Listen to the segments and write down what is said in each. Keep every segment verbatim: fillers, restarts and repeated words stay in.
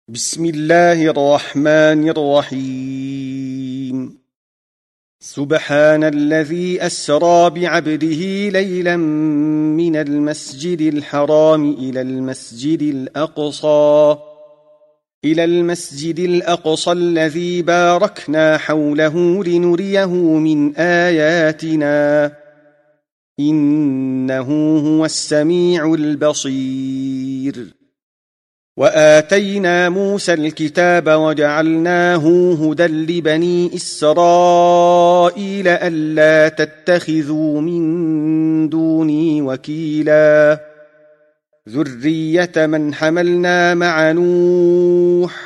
بسم الله الرحمن الرحيم سبحان الذي أسرى بعبده ليلا من المسجد الحرام إلى المسجد الأقصى إلى المسجد الأقصى الذي باركنا حوله لنريه من آياتنا إنه هو السميع البصير وآتينا موسى الكتاب وجعلناه هدى لبني إسرائيل ألا تتخذوا من دوني وكيلا ذرية من حملنا مع نوح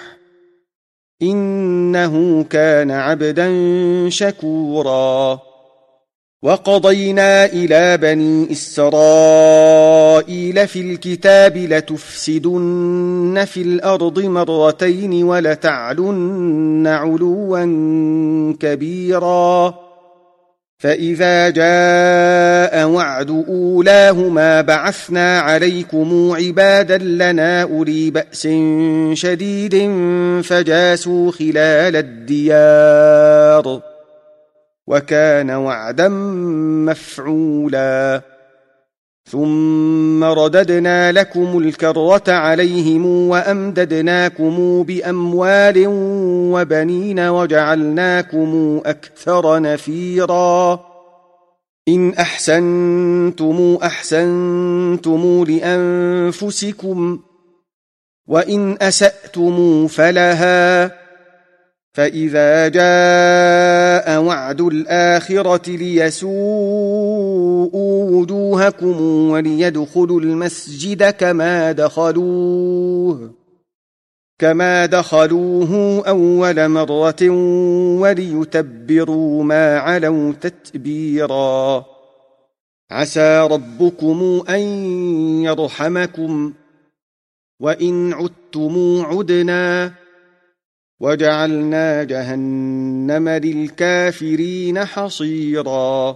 إنه كان عبدا شكورا وقضينا إلى بني إسرائيل في الكتاب لتفسدن في الأرض مرتين ولتعلن علوا كبيرا فإذا جاء وعد أولاهما بعثنا عليكم عبادا لنا أولي بأس شديد فجاسوا خلال الديار وكان وعدا مفعولا ثم رددنا لكم الكرة عليهم وأمددناكم بأموال وبنين وجعلناكم أكثر نفيرا إن أحسنتم أحسنتم لأنفسكم وإن أسأتم فلها فإذا جاء وعد الآخرة ليسوءوا وجوهكم وليدخلوا المسجد كما دخلوه كما دخلوه أول مرة وليتبروا ما علوا تتبيرا عسى ربكم أن يرحمكم وإن عدتم عدنا وجعلنا جهنم للكافرين حصيرا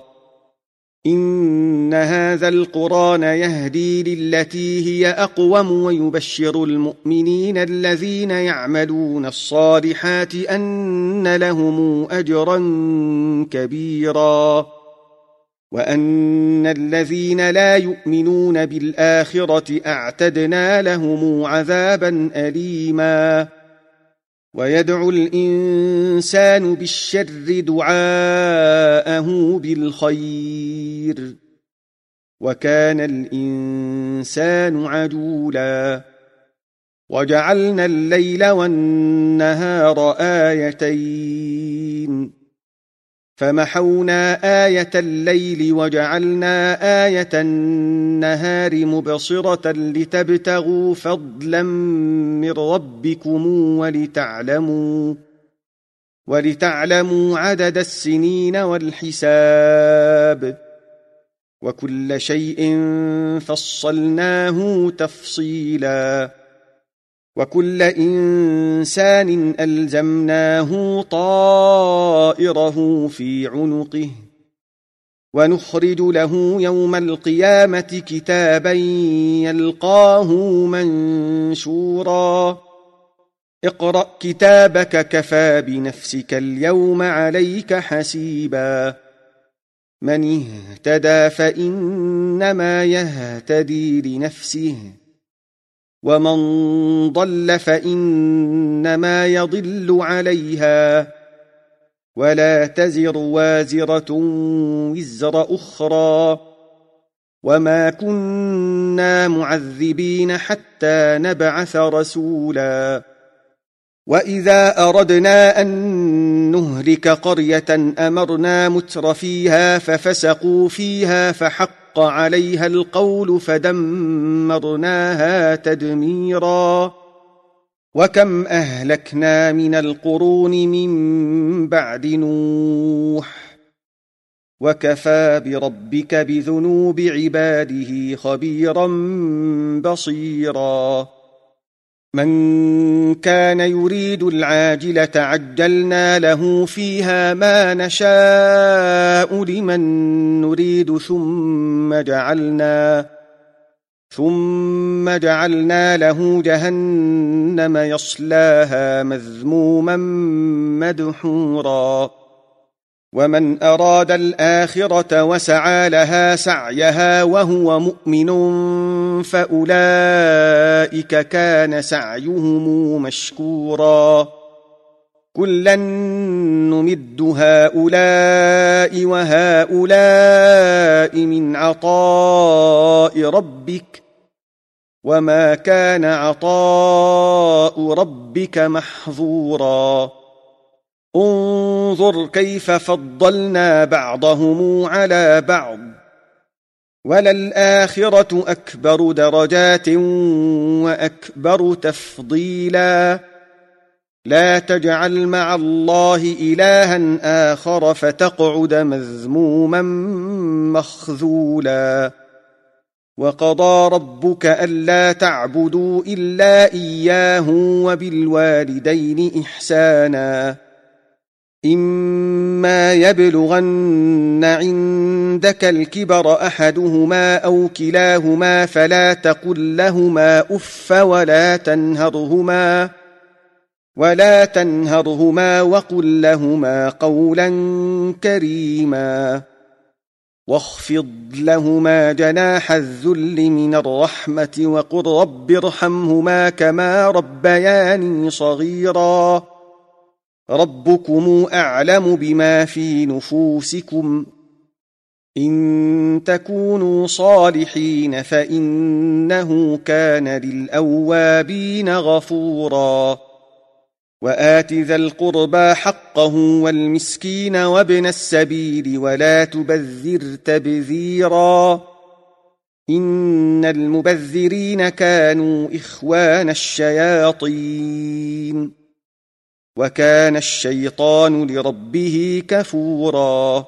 إن هذا القرآن يهدي للتي هي أقوم ويبشر المؤمنين الذين يعملون الصالحات أن لهم أجرا كبيرا وأن الذين لا يؤمنون بالآخرة أعتدنا لهم عذابا أليما ويدعو الإنسان بالشر دعاءه بالخير وكان الإنسان عجولا وجعلنا الليل والنهار آيتين فمحونا آية الليل وجعلنا آية النهار مبصرة لتبتغوا فضلا من ربكم ولتعلموا ولتعلموا عدد السنين والحساب وكل شيء فصلناه تفصيلا وكل إنسان ألزمناه طائره في عنقه ونخرج له يوم القيامة كتابا يلقاه منشورا اقرأ كتابك كفى بنفسك اليوم عليك حسيبا من اهتدى فإنما يهتدي لنفسه ومن ضل فإنما يضل عليها ولا تزر وازرة وزر أخرى وما كنا معذبين حتى نبعث رسولا وإذا أردنا أن نهلك قرية أمرنا متر فيها ففسقوا فيها فحق عليها القول فدمرناها تدميرا وكم أهلكنا من القرون من بعد نوح وكفى بربك بذنوب عباده خبيرا بصيرا من كان يريد العاجلة عجلنا له فيها ما نشاء لمن نريد ثم جعلنا ثم جعلنا له جهنم يصلاها مذموما مدحورا ومن أراد الآخرة وسعى لها سعيها وهو مؤمن فأولئك كان سعيهم مشكورا كلا نمد هؤلاء وهؤلاء من عطاء ربك وما كان عطاء ربك محظورا انظر كيف فضلنا بعضهم على بعض وللآخرة أكبر درجات وأكبر تفضيلا لا تجعل مع الله إلها آخر فتقعد مذموما مخذولا وقضى ربك ألا تعبدوا إلا إياه وبالوالدين إحسانا إما يبلغن عندك الكبر أحدهما أو كلاهما فلا تقل لهما أف ولا تنهرهما ولا تنهرهما وقل لهما قولا كريما واخفض لهما جناح الذل من الرحمة وقل رب ارحمهما كما ربياني صغيرا ربكم أعلم بما في نفوسكم إن تكونوا صالحين فإنه كان للأوابين غفورا وآت ذا القربى حقه والمسكين وابن السبيل ولا تبذر تبذيرا إن المبذرين كانوا إخوان الشياطين وكان الشيطان لربه كفورا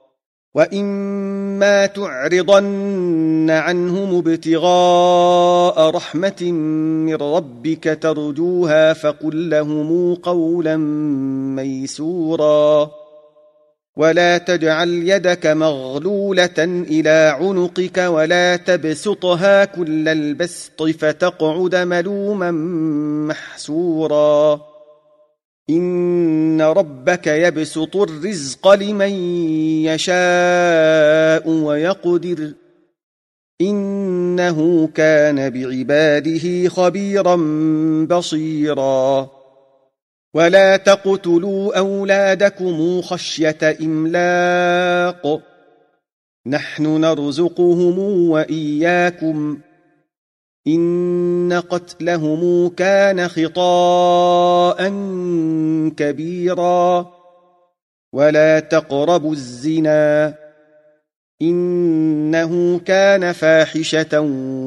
وإما تعرضن عنهم ابتغاء رحمة من ربك ترجوها فقل لهم قولا ميسورا ولا تجعل يدك مغلولة إلى عنقك ولا تبسطها كل البسط فتقعد ملوما محسورا إن ربك يبسط الرزق لمن يشاء ويقدر إنه كان بعباده خبيرا بصيرا ولا تقتلوا أولادكم خشية إملاق نحن نرزقهم وإياكم إن قتلهم كان خطاء كبيرا ولا تقربوا الزنا إنه كان فاحشة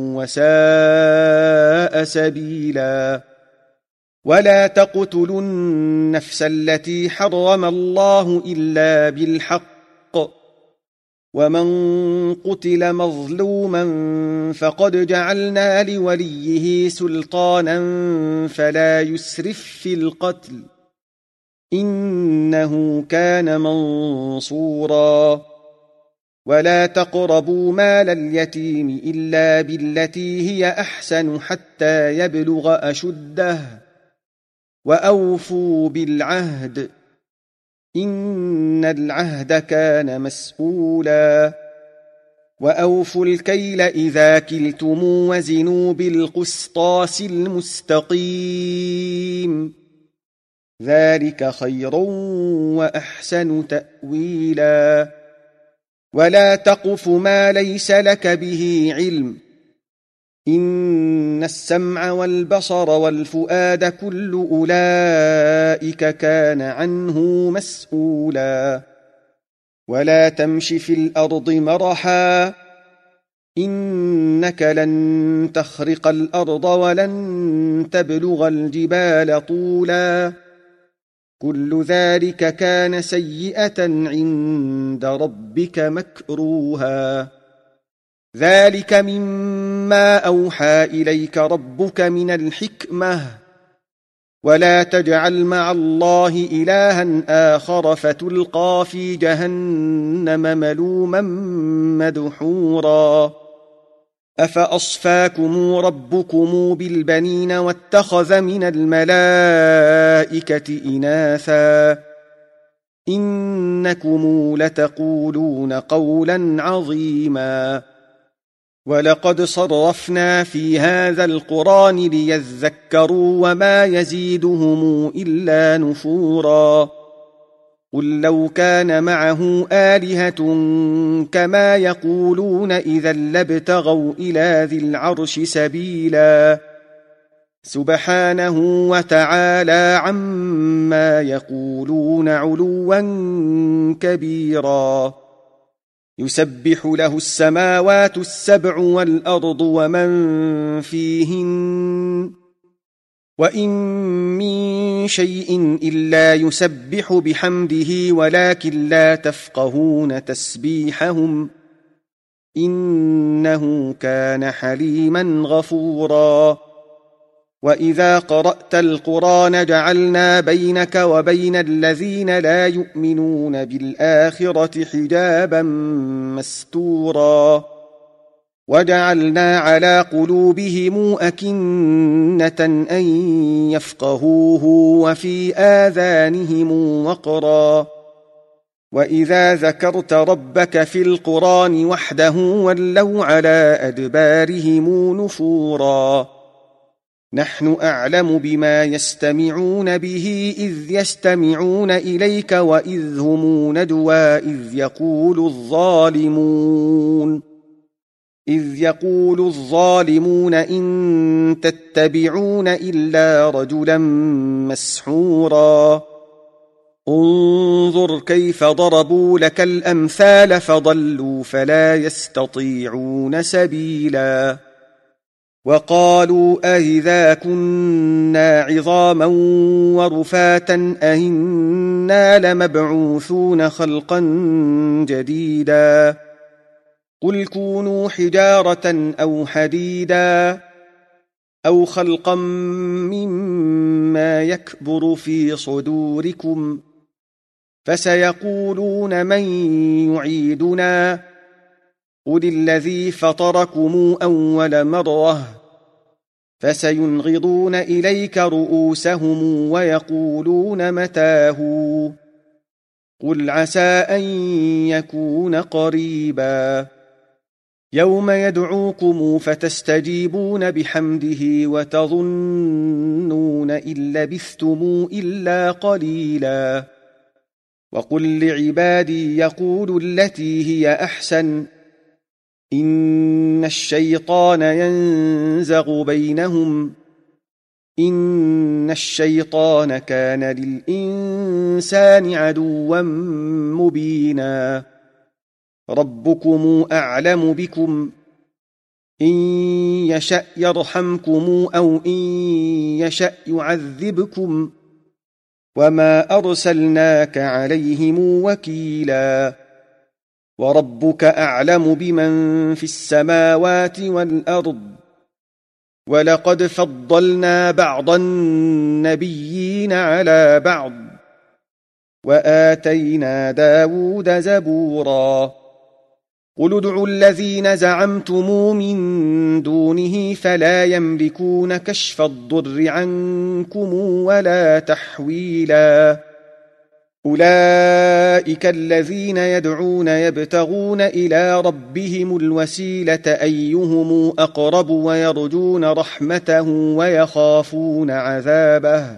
وساء سبيلا ولا تقتلوا النفس التي حرم الله إلا بالحق ومن قتل مظلوما فقد جعلنا لوليه سلطانا فلا يسرف في القتل إنه كان منصورا ولا تقربوا مال اليتيم إلا بالتي هي أحسن حتى يبلغ أشده وأوفوا بالعهد إن العهد كان مسؤولا وأوفوا الكيل إذا كلتم وزنوا بالقسطاس المستقيم ذلك خير وأحسن تأويلا ولا تقف ما ليس لك به علم إن السمع والبصر والفؤاد كل أولئك كان عنه مسؤولا ولا تمش في الأرض مرحا إنك لن تخرق الأرض ولن تبلغ الجبال طولا كل ذلك كان سيئة عند ربك مكروها ذلك مما أوحى إليك ربك من الحكمة ولا تجعل مع الله إلها آخر فتلقى في جهنم ملوما مدحورا أفأصفاكم ربكم بالبنين واتخذ من الملائكة إناثا إنكم لتقولون قولا عظيما ولقد صرفنا في هذا القرآن ليذكروا وما يزيدهم إلا نفورا قل لو كان معه آلهة كما يقولون إذا لابتغوا إلى ذي العرش سبيلا سبحانه وتعالى عما يقولون علوا كبيرا يسبح له السماوات السبع والأرض ومن فيهن وإن من شيء إلا يسبح بحمده ولكن لا تفقهون تسبيحهم إنه كان حليما غفورا وإذا قرأت القرآن جعلنا بينك وبين الذين لا يؤمنون بالآخرة حجابا مستورا وجعلنا على قلوبهم أكنة أن يفقهوه وفي آذانهم وقرا وإذا ذكرت ربك في القرآن وحده ولوا على أدبارهم نفورا نحن أعلم بما يستمعون به إذ يستمعون إليك وإذ هم نجوى إذ يقول الظالمون إذ يقول الظالمون إن تتبعون إلا رجلا مسحورا انظر كيف ضربوا لك الأمثال فضلوا فلا يستطيعون سبيلا وقالوا أئذا كنا عظاما ورفاتا أئنا لمبعوثون خلقا جديدا قل كونوا حجارة أو حديدا أو خلقا مما يكبر في صدوركم فسيقولون من يعيدنا قل الذي فطركم أول مرة فسينغضون إليك رؤوسهم ويقولون متاه قل عسى أن يكون قريبا يوم يدعوكم فتستجيبون بحمده وتظنون إن لبثتم إلا قليلا وقل لعبادي يقولوا التي هي أحسن إن الشيطان ينزغ بينهم إن الشيطان كان للإنسان عدوا مبينا ربكم أعلم بكم إن يشأ يرحمكم أو إن يشأ يعذبكم وما أرسلناك عليهم وكيلا وربك أعلم بمن في السماوات والأرض ولقد فضلنا بعض النبيين على بعض وآتينا داود زبورا قل ادعوا الذين زعمتم من دونه فلا يملكون كشف الضر عنكم ولا تحويلا أولئك الذين يدعون يبتغون إلى ربهم الوسيلة أيهم أقرب ويرجون رحمته ويخافون عذابه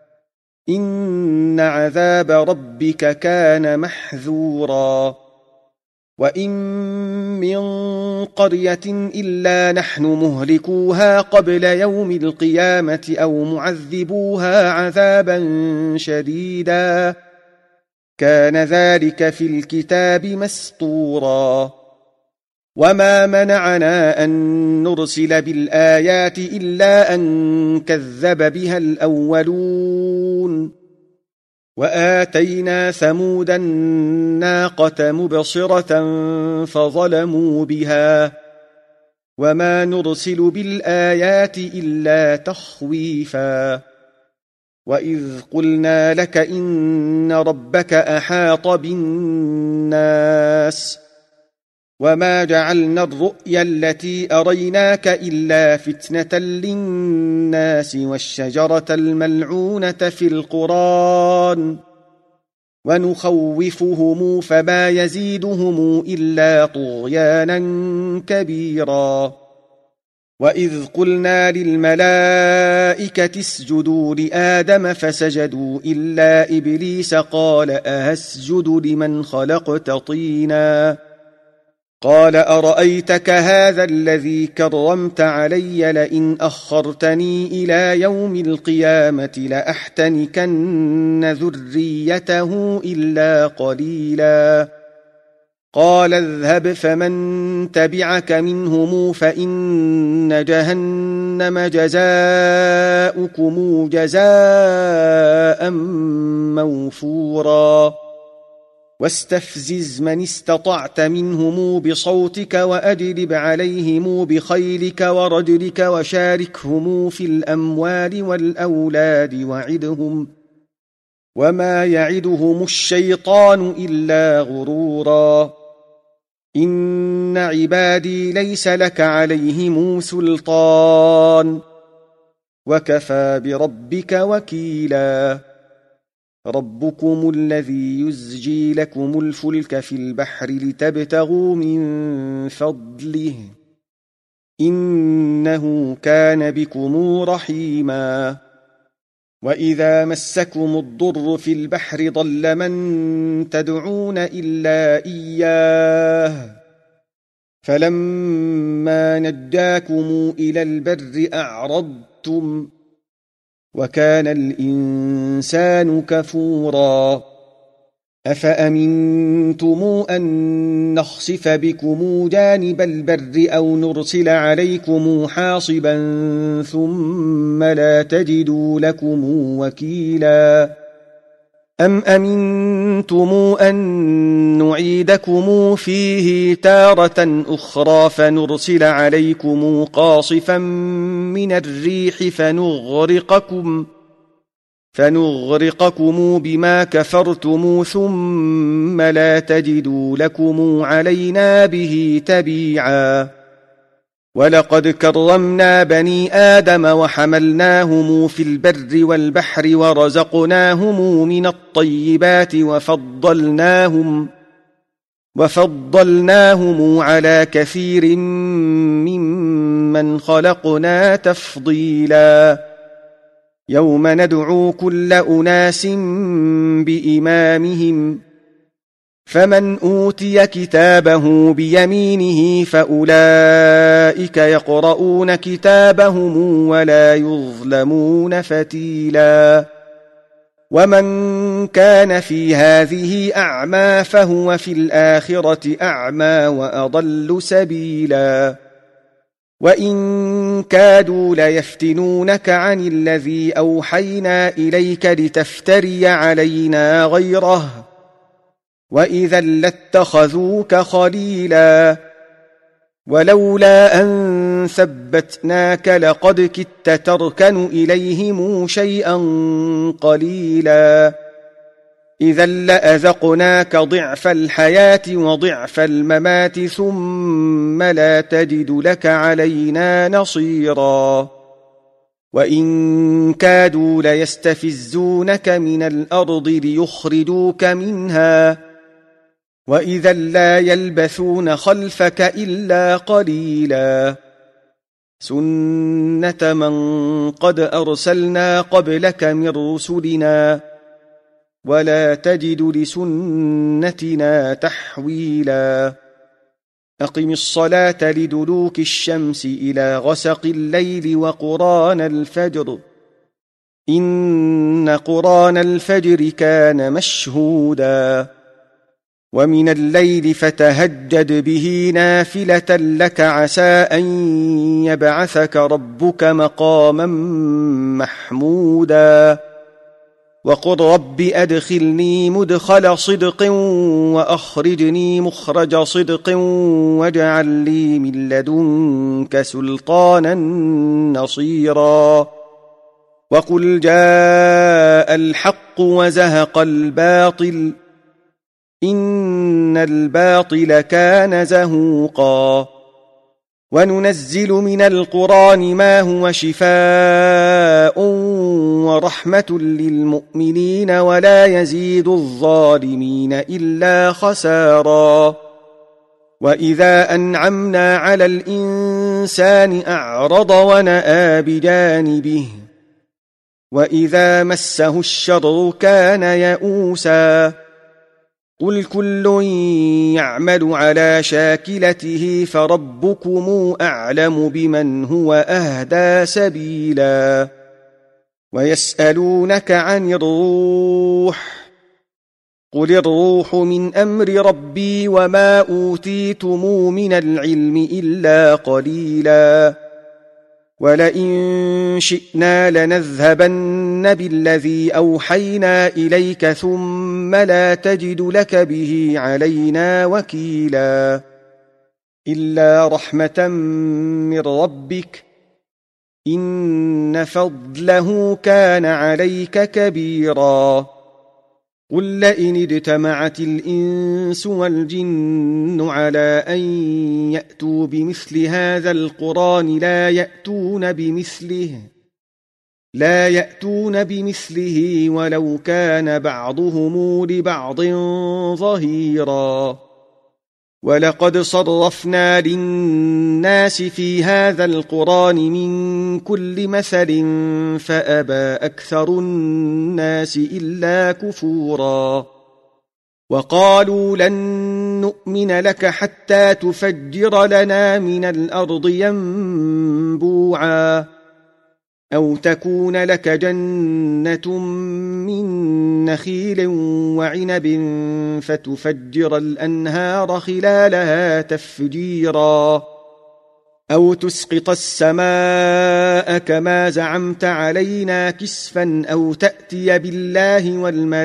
إن عذاب ربك كان محذورا وإن من قرية إلا نحن مهلكوها قبل يوم القيامة أو معذبوها عذابا شديدا كان ذلك في الكتاب مسطورا وما منعنا أن نرسل بالآيات إلا أن كذب بها الأولون وآتينا ثمود الناقة مبصرة فظلموا بها وما نرسل بالآيات إلا تخويفا وإذ قلنا لك إن ربك أحاط بالناس وما جعلنا الرؤيا التي أريناك إلا فتنة للناس والشجرة الملعونة في القرآن ونخوفهم فما يزيدهم إلا طغيانا كبيرا. وإذ قلنا للملائكة اسجدوا لآدم فسجدوا إلا إبليس قال أهسجد لمن خلقت طينا قال أرأيتك هذا الذي كرمت علي لئن أخرتني إلى يوم القيامة لأحتنكن ذريته إلا قليلا. قال اذهب فمن تبعك منهم فإن جهنم جزاؤكم جزاء موفورا. واستفزز من استطعت منهم بصوتك وأجلب عليهم بخيلك ورجلك وشاركهم في الأموال والأولاد وعدهم وما يعدهم الشيطان إلا غرورا. إن عبادي ليس لك عليهم سلطان وكفى بربك وكيلا. ربكم الذي يزجي لكم الفلك في البحر لتبتغوا من فضله إنه كان بكم رحيما. وإذا مسكم الضر في البحر ضل من تدعون إلا إياه فلما نجاكم إلى البر أعرضتم وكان الإنسان كفورا. أفأمنتم أن نخسف بكم جانب البر أو نرسل عليكم حاصبا ثم لا تجدوا لكم وكيلا. أم أمنتم أن نعيدكم فيه تارة أخرى فنرسل عليكم قاصفا من الريح فنغرقكم فنغرقكم بما كفرتم ثم لا تجدوا لكم علينا به تبيعا. ولقد كرمنا بني آدم وحملناهم في البر والبحر ورزقناهم من الطيبات وفضلناهم وفضلناهم على كثير ممن خلقنا تفضيلا. يوم ندعو كل أناس بإمامهم فمن أوتي كتابه بيمينه فأولئك يقرؤون كتابهم ولا يظلمون فتيلا. ومن كان في هذه أعمى فهو في الآخرة أعمى وأضل سبيلا. وإن كادوا ليفتنونك عن الذي أوحينا إليك لتفتري علينا غيره وإذا لاتخذوك خليلا. ولولا أن ثبتناك لقد كدت تركن إليهم شيئا قليلا. إذا لأذقناك ضعف الحياة وضعف الممات ثم لا تجد لك علينا نصيرا. وإن كادوا ليستفزونك من الأرض ليخرجوك منها وإذا لا يلبثون خلفك إلا قليلا. سنة من قد أرسلنا قبلك من رسلنا ولا تجد لسنتنا تحويلا. أقم الصلاة لدلوك الشمس إلى غسق الليل وقرآن الفجر إن قرآن الفجر كان مشهودا. ومن الليل فتهجد به نافلة لك عسى أن يبعثك ربك مقاما محمودا. وقل رب أدخلني مدخل صدق وأخرجني مخرج صدق واجعل لي من لدنك سلطانا نصيرا. وقل جاء الحق وزهق الباطل إن الباطل كان زهوقا وننزل من القرآن ما هو شفاء ورحمة للمؤمنين ولا يزيد الظالمين إلا خسارا وإذا أنعمنا على الإنسان أعرض ونأى بجانبه وإذا مسه الشر كان يئوسا قل كل يعمل على شاكلته فربكم أعلم بمن هو أهدى سبيلا ويسألونك عن الروح قل الروح من أمر ربي وما أوتيتم من العلم إلا قليلا ولئن شئنا لنذهبن بالذي أوحينا إليك ثم لا تجد لك به علينا وكيلا إلا رحمة من ربك إن فضله كان عليك كبيرا قل لئن اجتمعت الإنس والجن على أن يأتوا بمثل هذا القرآن لا يأتون بمثله لا يأتون بمثله ولو كان بعضهم لبعض ظهيرا ولقد صرفنا للناس في هذا القرآن من كل مثل فأبى أكثر الناس إلا كفورا وقالوا لن نؤمن لك حتى تفجر لنا من الأرض ينبوعا أو تكون لك جنة من نخيل وعنب فتفجر الأنهار خلالها تفجيرا أو تسقط السماء كما زعمت علينا كسفا أو تأتي بالله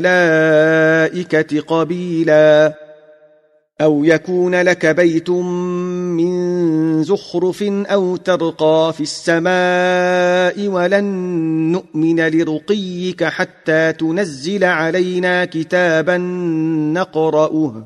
والملائكة قبيلا أو يكون لك بيت من زخرف أو ترقى في السماء ولن نؤمن لرقيك حتى تنزل علينا كتابا نقرأه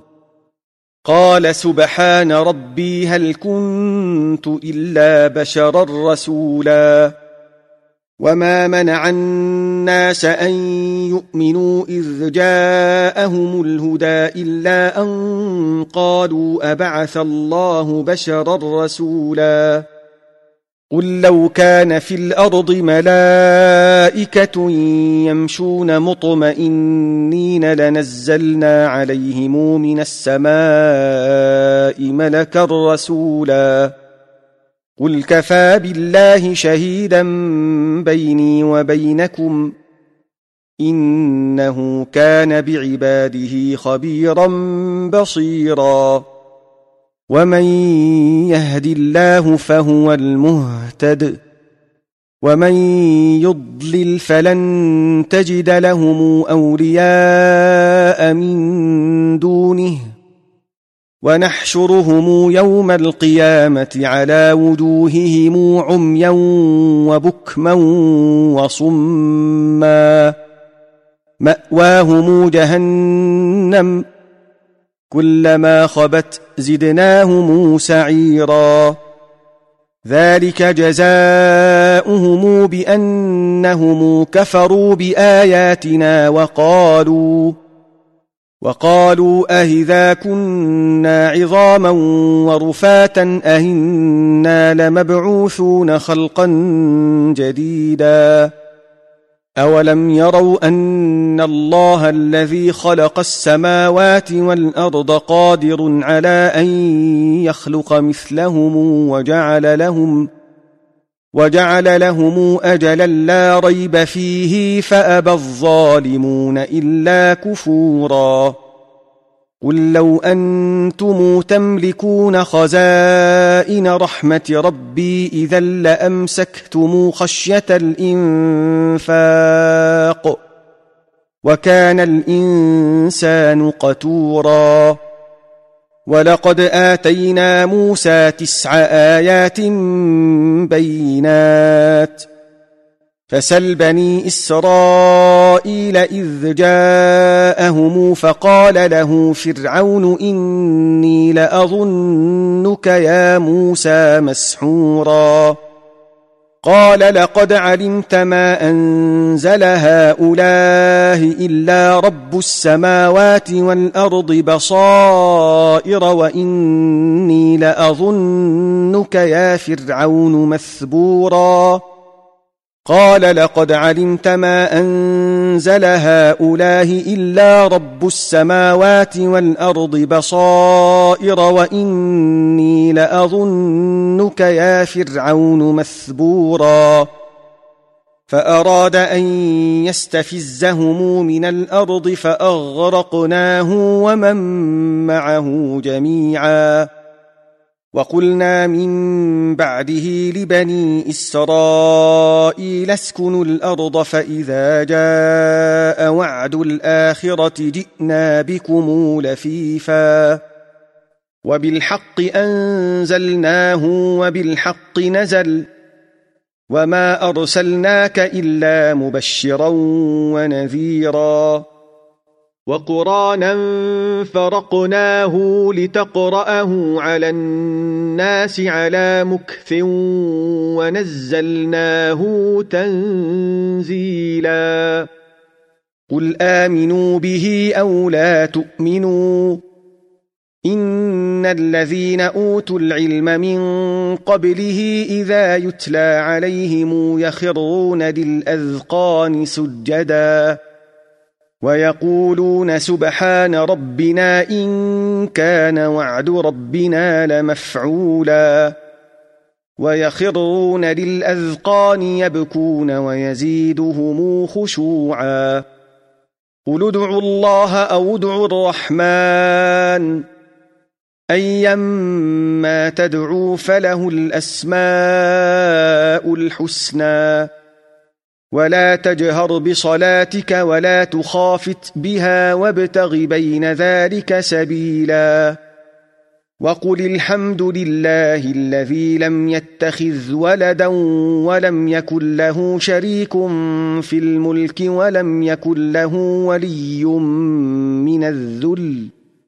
قال سبحان ربي هل كنت إلا بشرا رسولا وما منع الناس أن يؤمنوا إذ جاءهم الهدى إلا أن قالوا أبعث الله بشرا رسولا قل لو كان في الأرض ملائكة يمشون مطمئنين لنزلنا عليهم من السماء ملكا رسولا قل كفى بالله شهيدا بيني وبينكم إنه كان بعباده خبيرا بصيرا ومن يهد الله فهو المهتد ومن يضلل فلن تجد لهم أولياء من دونه ونحشرهم يوم القيامة على وجوههم عميا وبكما وصما مأواهم جهنم كلما خبت زدناهم سعيرا ذلك جزاؤهم بأنهم كفروا بآياتنا وقالوا وقالوا أهذا كنا عظاما ورفاتا أهنا لمبعوثون خلقا جديدا أولم يروا أن الله الذي خلق السماوات والأرض قادر على أن يخلق مثلهم وجعل لهم وجعل لهم أجلا لا ريب فيه فأبى الظالمون إلا كفورا قل لو أنتم تملكون خزائن رحمة ربي إذا لأمسكتم خشية الإنفاق وكان الإنسان قتورا ولقد آتينا موسى تسع آيات بينات فسل بني إسرائيل إذ جاءهم فقال له فرعون إني لأظنك يا موسى مسحورا قال لقد علمت ما أنزل هؤلاء إلا رب السماوات والأرض بصائر وإني لأظنك يا فرعون مثبورا قال لقد علمت ما أنزل هؤلاء إلا رب السماوات والأرض بصائر وإني لأظنك يا فرعون مثبورا فأراد أن يستفزهم من الأرض فأغرقناه ومن معه جميعا وقلنا من بعده لبني إسرائيل اسكنوا الأرض فإذا جاء وعد الآخرة جئنا بكم لفيفا وبالحق أنزلناه وبالحق نزل وما أرسلناك إلا مبشرا ونذيرا وقرآنا فرقناه لتقرأه على الناس على مكث ونزلناه تنزيلا قل آمنوا به أو لا تؤمنوا إن الذين أوتوا العلم من قبله إذا يتلى عليهم يخرون للأذقان سجدا ويقولون سبحان ربنا إن كان وعد ربنا لمفعولا ويخرون للأذقان يبكون ويزيدهم خشوعا قل ادعوا الله أو ادعوا الرحمن أيما تدعوا فله الأسماء الحسنى ولا تجهر بصلاتك ولا تخافت بها وابتغ بين ذلك سبيلا وقل الحمد لله الذي لم يتخذ ولدا ولم يكن له شريك في الملك ولم يكن له ولي من الذل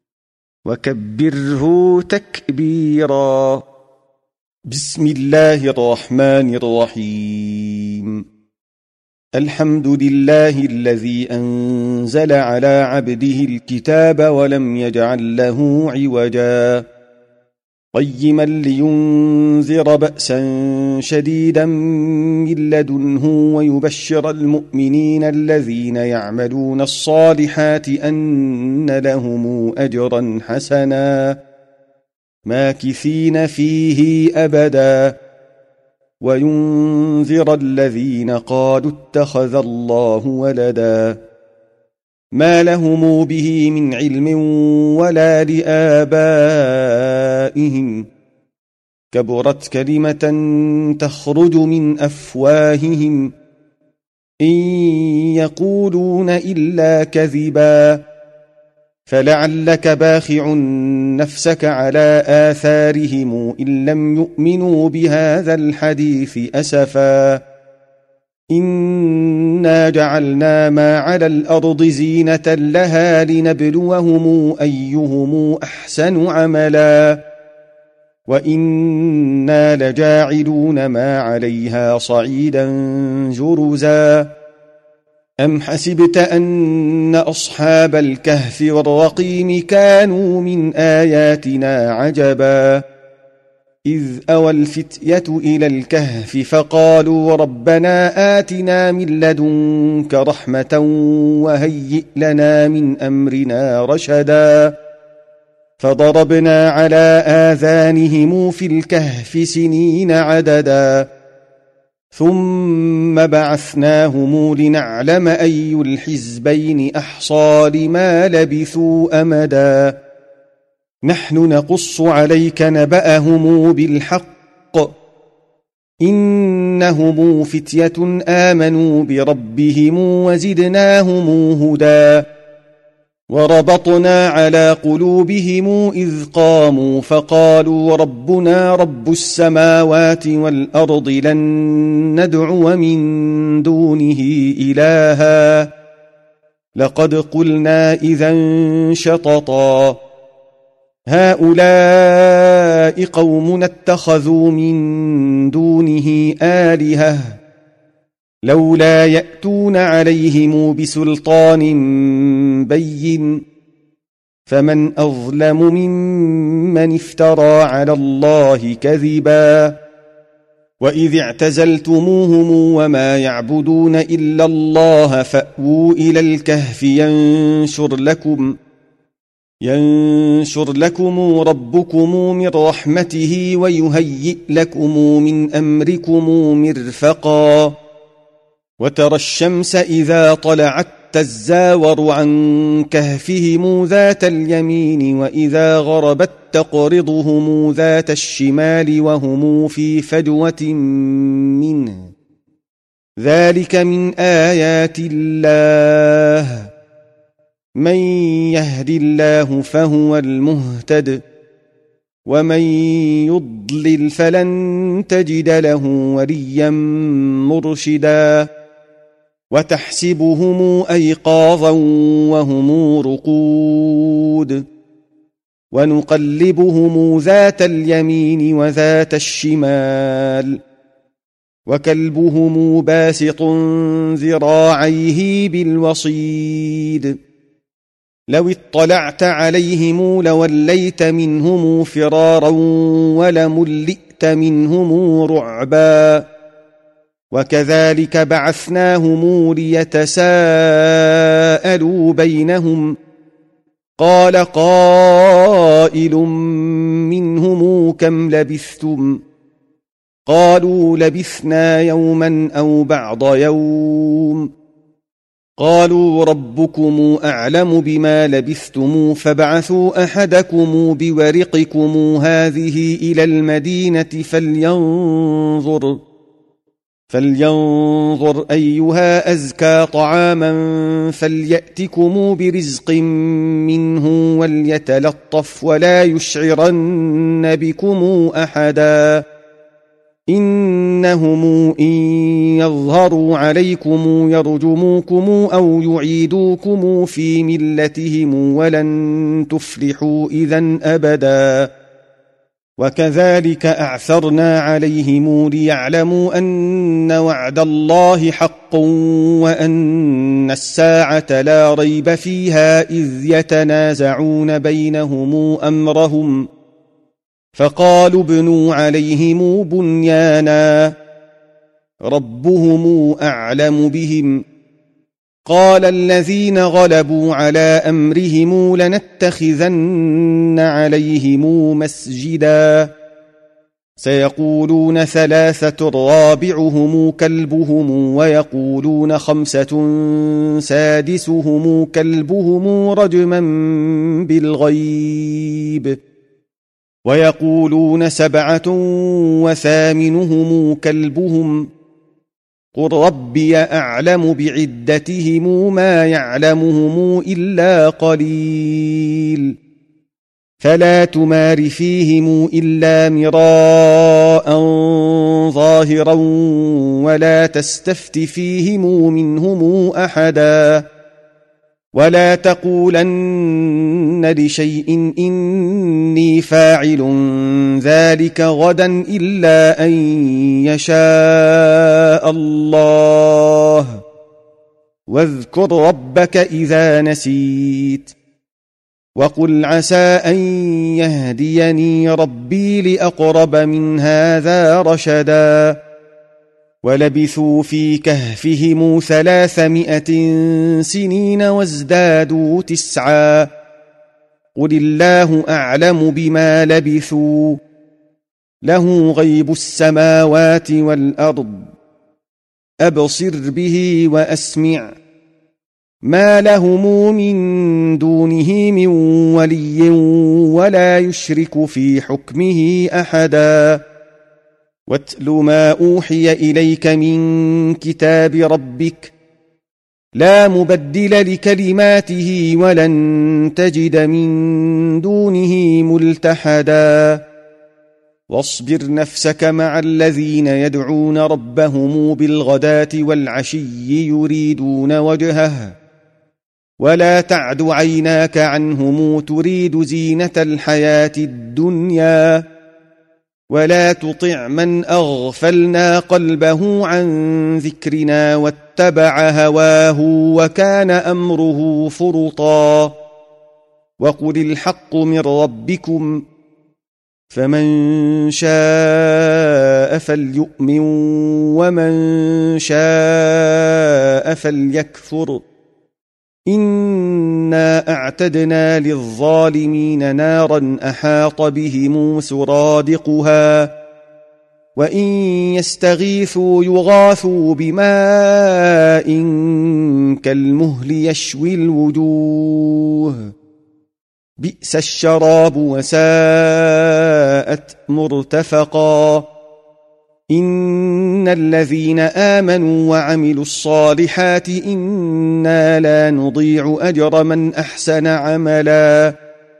وكبره تكبيرا بسم الله الرحمن الرحيم الحمد لله الذي أنزل على عبده الكتاب ولم يجعل له عوجا قيما لينذر بأسا شديدا من لدنه ويبشر المؤمنين الذين يعملون الصالحات أن لهم أجرا حسنا ماكثين فيه أبدا وينذر الذين قالوا اتخذ الله ولدا ما لهم به من علم ولا لآبائهم كبرت كلمة تخرج من أفواههم إن يقولون إلا كذبا فلعلك باخع نفسك على آثارهم إن لم يؤمنوا بهذا الحديث أسفا إنا جعلنا ما على الأرض زينة لها لنبلوهم أيهم أحسن عملا وإنا لجاعلون ما عليها صعيدا جرزا أم حسبت أن أصحاب الكهف والرقيم كانوا من آياتنا عجبا إذ أوى الفتية إلى الكهف فقالوا ربنا آتنا من لدنك رحمة وهيئ لنا من أمرنا رشدا فضربنا على آذانهم في الكهف سنين عددا ثم بعثناهم لنعلم أي الحزبين أحصى لما لبثوا أمدا نحن نقص عليك نبأهم بالحق إنهم فتية آمنوا بربهم وزدناهم هدى وربطنا على قلوبهم إذ قاموا فقالوا ربنا رب السماوات والأرض لن ندعو من دونه إلها لقد قلنا إذا شططا هؤلاء قومنا اتخذوا من دونه آلهة لولا يأتون عليهم بسلطان بين فمن أظلم ممن افترى على الله كذبا وإذ اعتزلتموهم وما يعبدون إلا الله فأووا إلى الكهف ينشر لكم ينشر لكم ربكم من رحمته ويهيئ لكم من أمركم مرفقا وترى الشمس إذا طلعت تزاور عن كهفهم ذات اليمين وإذا غربت تقرضهم ذات الشمال وهم في فجوة منه ذلك من آيات الله من يهد الله فهو المهتد ومن يضلل فلن تجد له وليا مرشدا وتحسبهم أيقاظا وهم رقود ونقلبهم ذات اليمين وذات الشمال وكلبهم باسط ذراعيه بالوصيد لو اطلعت عليهم لوليت منهم فرارا ولملئت منهم رعبا وكذلك بعثناهم ليتساءلوا بينهم قال قائل منهم كم لبثتم قالوا لبثنا يوما أو بعض يوم قالوا ربكم أعلم بما لبثتم فابعثوا أحدكم بورقكم هذه إلى المدينة فلينظر فلينظر أيها أزكى طعاما فليأتكم برزق منه وليتلطف ولا يشعرن بكم أحدا إنهم إن يظهروا عليكم يرجموكم أو يعيدوكم في ملتهم ولن تفلحوا إذن أبدا وكذلك أعثرنا عليهم ليعلموا أن وعد الله حق وأن الساعة لا ريب فيها إذ يتنازعون بينهم أمرهم فقالوا ابنوا عليهم بنيانا ربهم أعلم بهم قال الذين غلبوا على أمرهم لنتخذن عليهم مسجدا سيقولون ثلاثة رابعهم كلبهم ويقولون خمسة سادسهم كلبهم رجما بالغيب ويقولون سبعة وثامنهم كلبهم قل ربي أعلم بعدتهم ما يعلمهم إلا قليل فلا تمار فيهم إلا مراء ظاهرا ولا تستفت فيهم منهم أحدا ولا تقولن لشيء إني فاعل ذلك غدا إلا أن يشاء الله واذكر ربك إذا نسيت وقل عسى أن يهديني ربي لأقرب من هذا رشدا ولبثوا في كهفهم ثلاثمائة سنين وازدادوا تسعا قل الله أعلم بما لبثوا له غيب السماوات والأرض أبصر به وأسمع ما لهم من دونه من ولي ولا يشرك في حكمه أحدا واتل ما أوحي إليك من كتاب ربك لا مبدل لكلماته ولن تجد من دونه ملتحدا واصبر نفسك مع الذين يدعون ربهم بالغداة والعشي يريدون وجهه ولا تعد عيناك عنهم تريد زينة الحياة الدنيا ولا تطع من أغفلنا قلبه عن ذكرنا واتبع هواه وكان أمره فرطا وقل الحق من ربكم فمن شاء فليؤمن ومن شاء فليكفر إنا أعتدنا للظالمين نارا أحاط بهم سرادقها وإن يستغيثوا يغاثوا بماء كالمهل يشوي الوجوه بئس الشراب وساءت مرتفقا إن الذين آمنوا وعملوا الصالحات إنا لا نضيع أجر من أحسن عملا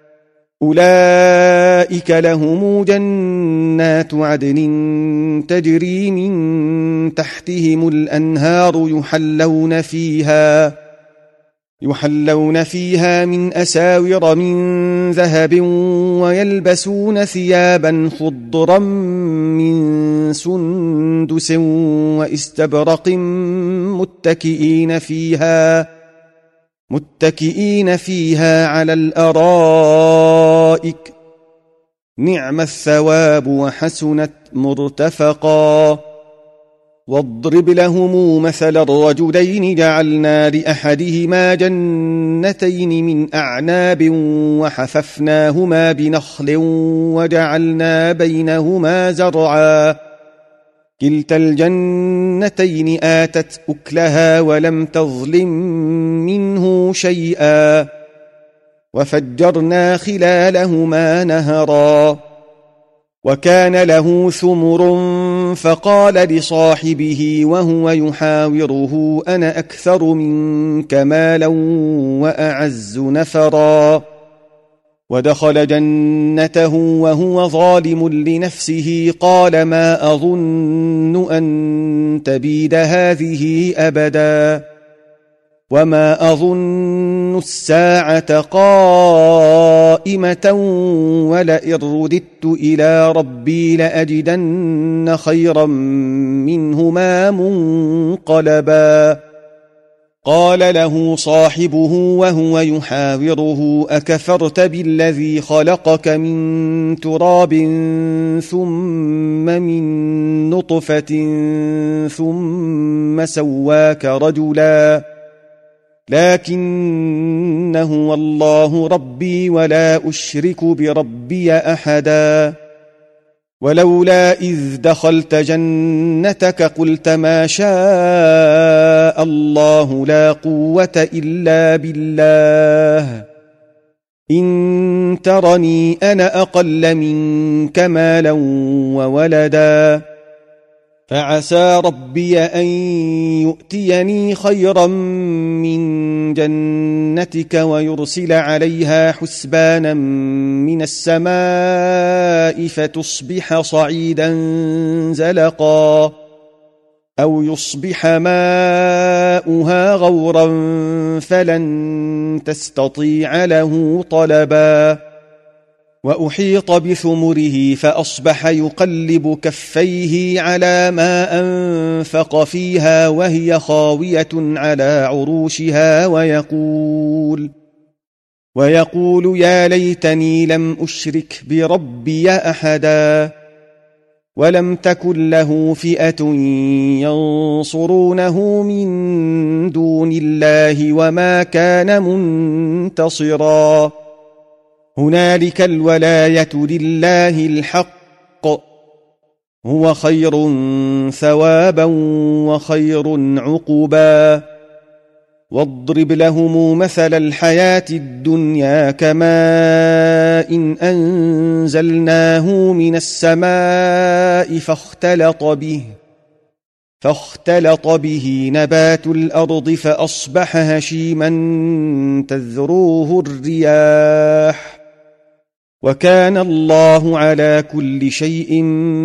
أولئك لهم جنات عدن تجري من تحتهم الأنهار يحلون فيها يحلون فيها من أساور من ذهب ويلبسون ثيابا خضرا من سندس واستبرق متكئين فيها متكئين فيها على الأرائك نعم الثواب وحسنت مرتفقا واضرب لهم مثل الرجلين جعلنا لأحدهما جنتين من أعناب وحففناهما بنخل وجعلنا بينهما زرعا كلتا الجنتين آتت أكلها ولم تظلم منه شيئا وفجرنا خلالهما نهرا وكان له ثمر فقال لصاحبه وهو يحاوره أنا أكثر منك مالا وأعز نفرا ودخل جنته وهو ظالم لنفسه قال ما أظن أن تبيد هذه أبدا وما أظن الساعة قائمة ولئن رددت إلى ربي لأجدن خيرا منهما منقلبا قال له صاحبه وهو يحاوره أكفرت بالذي خلقك من تراب ثم من نطفة ثم سواك رجلا لكن هو الله ربي ولا أشرك بربي أحدا ولولا إذ دخلت جنتك قلت ما شاء الله لا قوة إلا بالله إن ترني أنا أقل منك مالا وولدا فعسى ربي أن يؤتيني خيرا من جنتك ويرسل عليها حسبانا من السماء فتصبح صعيدا زلقا أو يصبح ماؤها غورا فلن تستطيع له طلبا وأحيط بثمره فأصبح يقلب كفيه على ما أنفق فيها وهي خاوية على عروشها ويقول ويقول يا ليتني لم أشرك بربي أحدا ولم تكن له فئة ينصرونه من دون الله وما كان منتصرا هنالك الولاية لله الحق هو خير ثوابا وخير عقبا واضرب لهم مثل الحياة الدنيا كماء إن أنزلناه من السماء فاختلط به فاختلط به نبات الأرض فأصبح هشيما تذروه الرياح وكان الله على كل شيء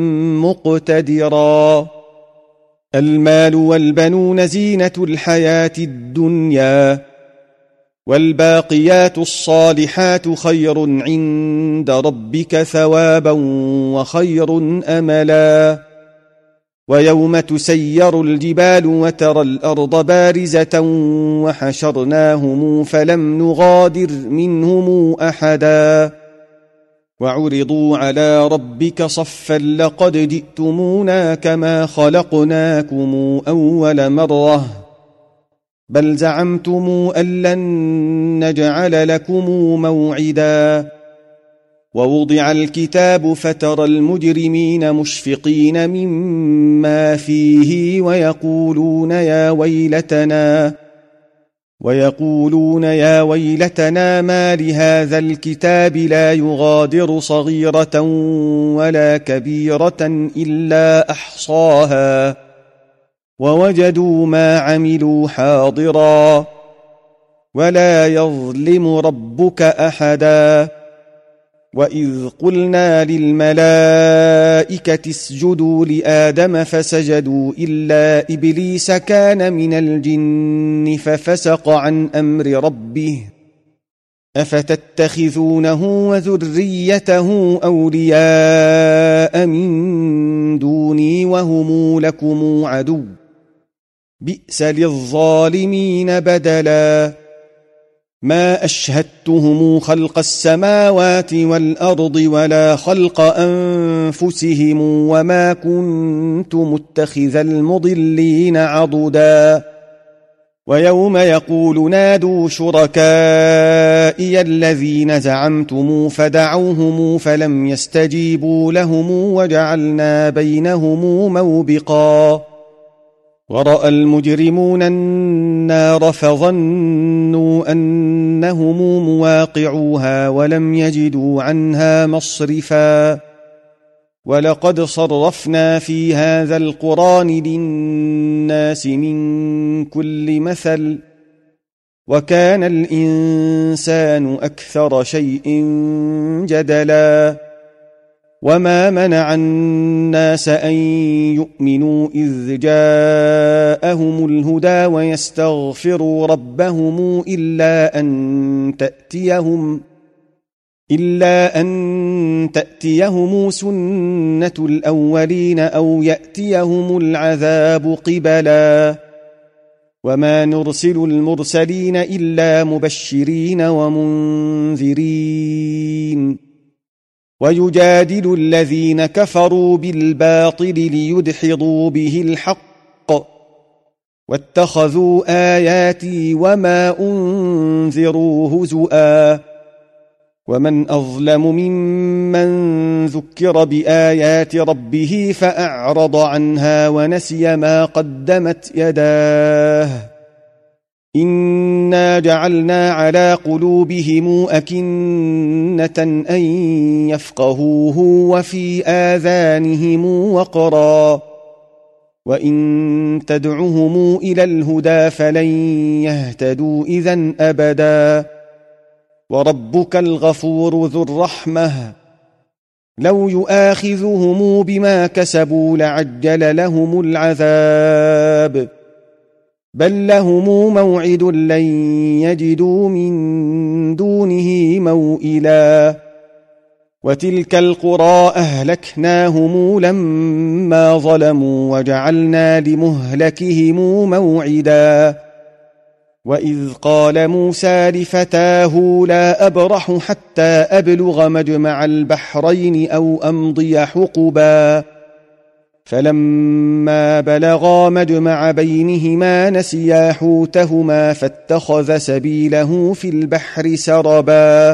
مقتدرا المال والبنون زينة الحياة الدنيا والباقيات الصالحات خير عند ربك ثوابا وخير أملا ويوم تسير الجبال وترى الأرض بارزة وحشرناهم فلم نغادر منهم أحدا وعرضوا على ربك صفا لقد جئتمونا كما خلقناكم أول مرة بل زعمتم أن لن نجعل لكم موعدا ووضع الكتاب فترى المجرمين مشفقين مما فيه ويقولون يا ويلتنا ويقولون يا ويلتنا ما لهذا الكتاب لا يغادر صغيرة ولا كبيرة إلا أحصاها ووجدوا ما عملوا حاضرا ولا يظلم ربك أحدا وإذ قلنا للملائكة اسجدوا لآدم فسجدوا إلا إبليس كان من الجن ففسق عن أمر ربه أفتتخذونه وذريته أولياء من دوني وهم لكم عدو بئس للظالمين بدلا ما أشهدتهم خلق السماوات والأرض ولا خلق أنفسهم وما كنت متخذ المضلين عضدا ويوم يقول نادوا شركائي الذين زعمتم فدعوهم فلم يستجيبوا لهم وجعلنا بينهم موبقا ورأى المجرمون النار فظنوا أنهم مواقعوها ولم يجدوا عنها مصرفا ولقد صرفنا في هذا القرآن للناس من كل مثل وكان الإنسان أكثر شيء جدلا وما منع الناس أن يؤمنوا إذ جاءهم الهدى ويستغفروا ربهم إلا أن تأتيهم إلا أن تأتيهم سنة الأولين أو يأتيهم العذاب قبلا وما نرسل المرسلين إلا مبشرين ومنذرين ويجادل الذين كفروا بالباطل ليدحضوا به الحق واتخذوا آياتي وما أنذروا هزؤا ومن أظلم ممن ذكر بآيات ربه فأعرض عنها ونسي ما قدمت يداه إنا جعلنا على قلوبهم أكنة أن يفقهوه وفي آذانهم وقرا وإن تدعهم إلى الهدى فلن يهتدوا إذن أبدا وربك الغفور ذو الرحمة لو يؤاخذهم بما كسبوا لعجل لهم العذاب بل لهم موعد لن يجدوا من دونه موئلا وتلك القرى أهلكناهم لما ظلموا وجعلنا لمهلكهم موعدا وإذ قال موسى لفتاه لا أبرح حتى أبلغ مجمع البحرين أو أمضي حقبا فلما بلغا مجمع بينهما نسيا حوتهما فاتخذ سبيله في البحر سربا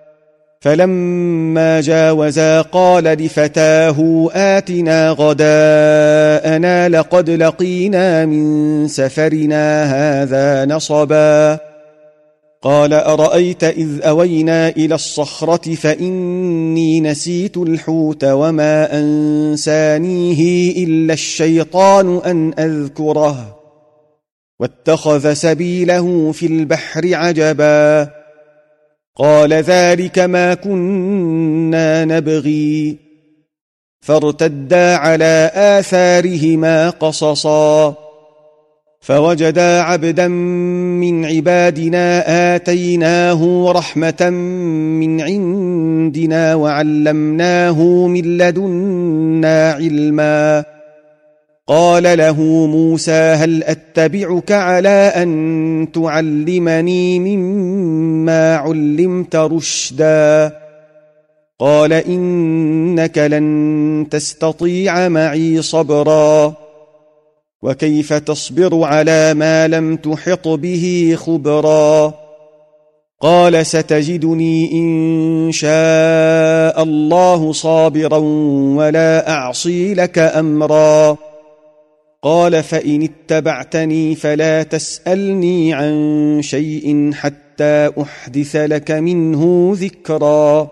فلما جاوزا قال لفتاه آتنا غداءنا لقد لقينا من سفرنا هذا نصبا قال أرأيت إذ أوينا إلى الصخرة فإني نسيت الحوت وما أنسانيه إلا الشيطان أن أذكره واتخذ سبيله في البحر عجبا قال ذلك ما كنا نبغي فارتدا على آثارهما قصصا فوجدا عبدا من عبادنا آتيناه رحمة من عندنا وعلمناه من لدنا علما قال له موسى هل أتبعك على أن تعلمني مما علمت رشدا قال إنك لن تستطيع معي صبرا وكيف تصبر على ما لم تحط به خبرا قال ستجدني إن شاء الله صابرا ولا أعصي لك أمرا قال فإن اتبعتني فلا تسألني عن شيء حتى أحدث لك منه ذكرا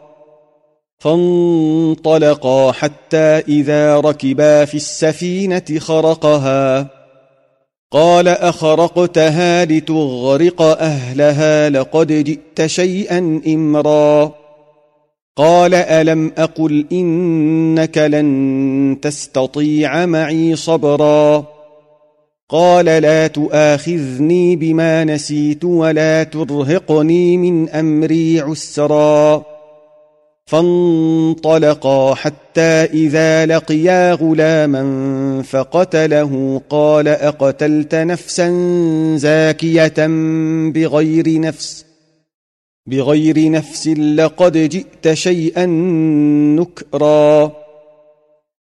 فانطلقا حتى إذا ركبا في السفينة خرقها قال أخرقتها لتغرق أهلها لقد جئت شيئا إمرا قال ألم أقل إنك لن تستطيع معي صبرا قال لا تؤاخذني بما نسيت ولا ترهقني من أمري عسرا فانطلقا حتى إذا لقيا غلاما فقتله قال أقتلت نفسا زاكية بغير نفس بغير نفس لقد جئت شيئا نكرا